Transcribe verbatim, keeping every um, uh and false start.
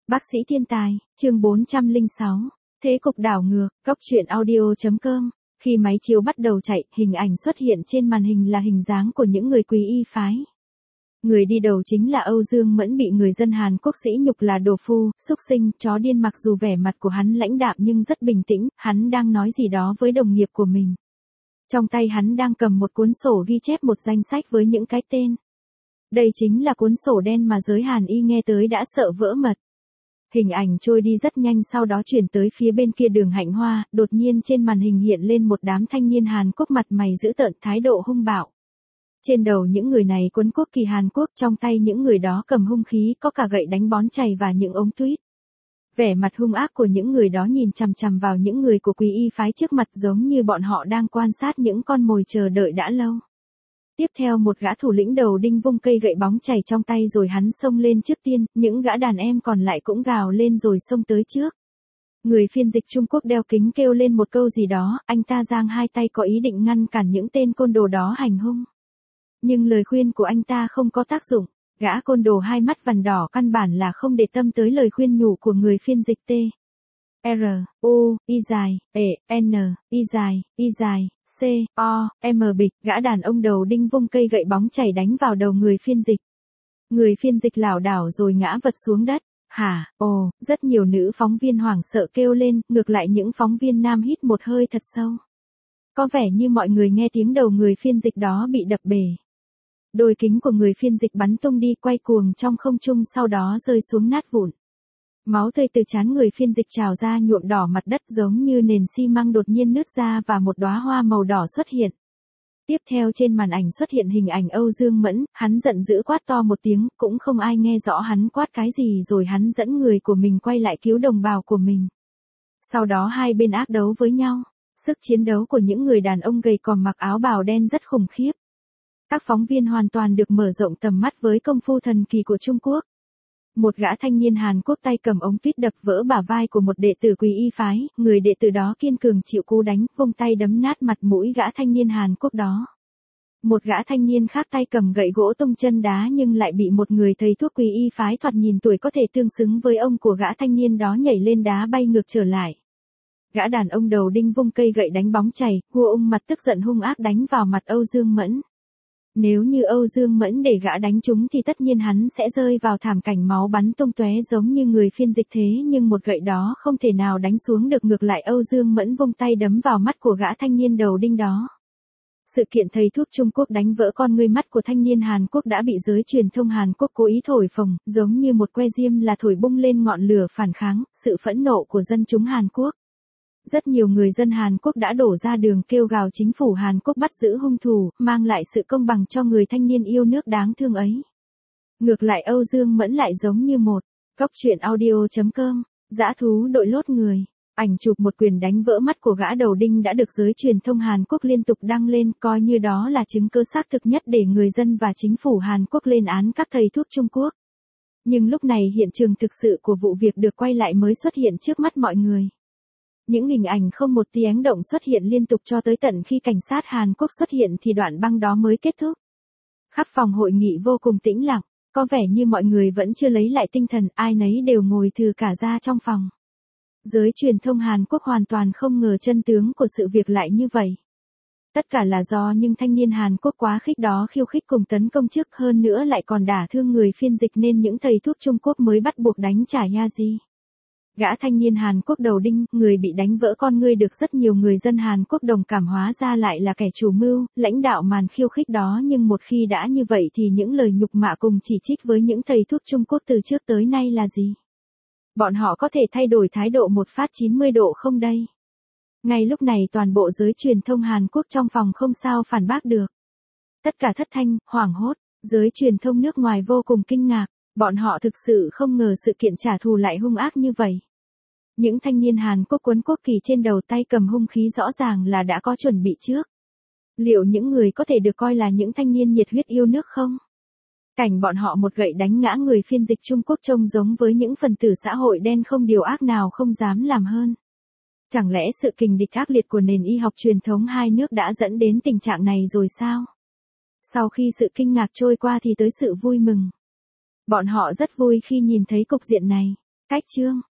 Bác sĩ thiên tài, chương bốn trăm lẻ sáu. Thế cục đảo ngược, góc truyện audio.com. Khi máy chiếu bắt đầu chạy, hình ảnh xuất hiện trên màn hình là hình dáng của những người quý y phái. Người đi đầu chính là Âu Dương Mẫn, bị người dân Hàn Quốc sỉ nhục là đồ phu, xúc sinh, chó điên. Mặc dù vẻ mặt của hắn lãnh đạm nhưng rất bình tĩnh, hắn đang nói gì đó với đồng nghiệp của mình. Trong tay hắn đang cầm một cuốn sổ ghi chép một danh sách với những cái tên. Đây chính là cuốn sổ đen mà giới Hàn y nghe tới đã sợ vỡ mật. Hình ảnh trôi đi rất nhanh, sau đó chuyển tới phía bên kia đường Hạnh Hoa, đột nhiên trên màn hình hiện lên một đám thanh niên Hàn Quốc mặt mày dữ tợn, thái độ hung bạo. Trên đầu những người này quấn quốc kỳ Hàn Quốc, trong tay những người đó cầm hung khí, có cả gậy đánh bón chày và những ống tuyết. Vẻ mặt hung ác của những người đó nhìn chằm chằm vào những người của quý y phái trước mặt, giống như bọn họ đang quan sát những con mồi chờ đợi đã lâu. Tiếp theo một gã thủ lĩnh đầu đinh vung cây gậy bóng chày trong tay rồi hắn xông lên trước tiên, những gã đàn em còn lại cũng gào lên rồi xông tới trước. Người phiên dịch Trung Quốc đeo kính kêu lên một câu gì đó, anh ta giang hai tay có ý định ngăn cản những tên côn đồ đó hành hung. Nhưng lời khuyên của anh ta không có tác dụng, gã côn đồ hai mắt vằn đỏ căn bản là không để tâm tới lời khuyên nhủ của người phiên dịch T. R, U, Y dài, E, N, Y dài, Y dài, C, O, M bịch, gã đàn ông đầu đinh vung cây gậy bóng chảy đánh vào đầu người phiên dịch. Người phiên dịch lảo đảo rồi ngã vật xuống đất. Hả, ồ, rất nhiều nữ phóng viên hoảng sợ kêu lên, ngược lại những phóng viên nam hít một hơi thật sâu. Có vẻ như mọi người nghe tiếng đầu người phiên dịch đó bị đập bể. Đôi kính của người phiên dịch bắn tung đi, quay cuồng trong không trung, sau đó rơi xuống nát vụn. Máu tươi từ trán người phiên dịch trào ra nhuộm đỏ mặt đất, giống như nền xi măng đột nhiên nứt ra và một đóa hoa màu đỏ xuất hiện. Tiếp theo trên màn ảnh xuất hiện hình ảnh Âu Dương Mẫn, hắn giận dữ quát to một tiếng, cũng không ai nghe rõ hắn quát cái gì, rồi hắn dẫn người của mình quay lại cứu đồng bào của mình. Sau đó hai bên ác đấu với nhau, sức chiến đấu của những người đàn ông gầy còm mặc áo bào đen rất khủng khiếp. Các phóng viên hoàn toàn được mở rộng tầm mắt với công phu thần kỳ của Trung Quốc. Một gã thanh niên Hàn Quốc tay cầm ống tuyết đập vỡ bả vai của một đệ tử quý y phái, người đệ tử đó kiên cường chịu cú đánh, vung tay đấm nát mặt mũi gã thanh niên Hàn Quốc đó. Một gã thanh niên khác tay cầm gậy gỗ tung chân đá nhưng lại bị một người thầy thuốc quý y phái thoạt nhìn tuổi có thể tương xứng với ông của gã thanh niên đó nhảy lên đá bay ngược trở lại. Gã đàn ông đầu đinh vung cây gậy đánh bóng chày, Ngô Ung mặt tức giận hung ác đánh vào mặt Âu Dương Mẫn. Nếu như Âu Dương Mẫn để gã đánh trúng thì tất nhiên hắn sẽ rơi vào thảm cảnh máu bắn tung tóe giống như người phiên dịch, thế nhưng một gậy đó không thể nào đánh xuống được, ngược lại Âu Dương Mẫn vung tay đấm vào mắt của gã thanh niên đầu đinh đó. Sự kiện thầy thuốc Trung Quốc đánh vỡ con ngươi mắt của thanh niên Hàn Quốc đã bị giới truyền thông Hàn Quốc cố ý thổi phồng, giống như một que diêm là thổi bung lên ngọn lửa phản kháng, sự phẫn nộ của dân chúng Hàn Quốc. Rất nhiều người dân Hàn Quốc đã đổ ra đường kêu gào chính phủ Hàn Quốc bắt giữ hung thủ, mang lại sự công bằng cho người thanh niên yêu nước đáng thương ấy. Ngược lại Âu Dương Mẫn lại giống như một góc truyện audio.com, dã thú đội lốt người. Ảnh chụp một quyền đánh vỡ mắt của gã đầu đinh đã được giới truyền thông Hàn Quốc liên tục đăng lên, coi như đó là chứng cứ xác thực nhất để người dân và chính phủ Hàn Quốc lên án các thầy thuốc Trung Quốc. Nhưng lúc này hiện trường thực sự của vụ việc được quay lại mới xuất hiện trước mắt mọi người. Những hình ảnh không một tiếng động xuất hiện liên tục cho tới tận khi cảnh sát Hàn Quốc xuất hiện thì đoạn băng đó mới kết thúc. Khắp phòng hội nghị vô cùng tĩnh lặng, có vẻ như mọi người vẫn chưa lấy lại tinh thần, ai nấy đều ngồi thừ cả ra trong phòng. Giới truyền thông Hàn Quốc hoàn toàn không ngờ chân tướng của sự việc lại như vậy. Tất cả là do những thanh niên Hàn Quốc quá khích đó khiêu khích cùng tấn công trước, hơn nữa lại còn đả thương người phiên dịch nên những thầy thuốc Trung Quốc mới bắt buộc đánh trả Yaji. Gã thanh niên Hàn Quốc đầu đinh, người bị đánh vỡ con ngươi được rất nhiều người dân Hàn Quốc đồng cảm, hóa ra lại là kẻ chủ mưu, lãnh đạo màn khiêu khích đó. Nhưng một khi đã như vậy thì những lời nhục mạ cùng chỉ trích với những thầy thuốc Trung Quốc từ trước tới nay là gì? Bọn họ có thể thay đổi thái độ một phát chín mươi độ không đây? Ngay lúc này toàn bộ giới truyền thông Hàn Quốc trong phòng không sao phản bác được. Tất cả thất thanh, hoảng hốt, giới truyền thông nước ngoài vô cùng kinh ngạc, bọn họ thực sự không ngờ sự kiện trả thù lại hung ác như vậy. Những thanh niên Hàn Quốc quấn quốc kỳ trên đầu tay cầm hung khí rõ ràng là đã có chuẩn bị trước. Liệu những người có thể được coi là những thanh niên nhiệt huyết yêu nước không? Cảnh bọn họ một gậy đánh ngã người phiên dịch Trung Quốc trông giống với những phần tử xã hội đen không điều ác nào không dám làm hơn. Chẳng lẽ sự kình địch ác liệt của nền y học truyền thống hai nước đã dẫn đến tình trạng này rồi sao? Sau khi sự kinh ngạc trôi qua thì tới sự vui mừng. Bọn họ rất vui khi nhìn thấy cục diện này. Cách chương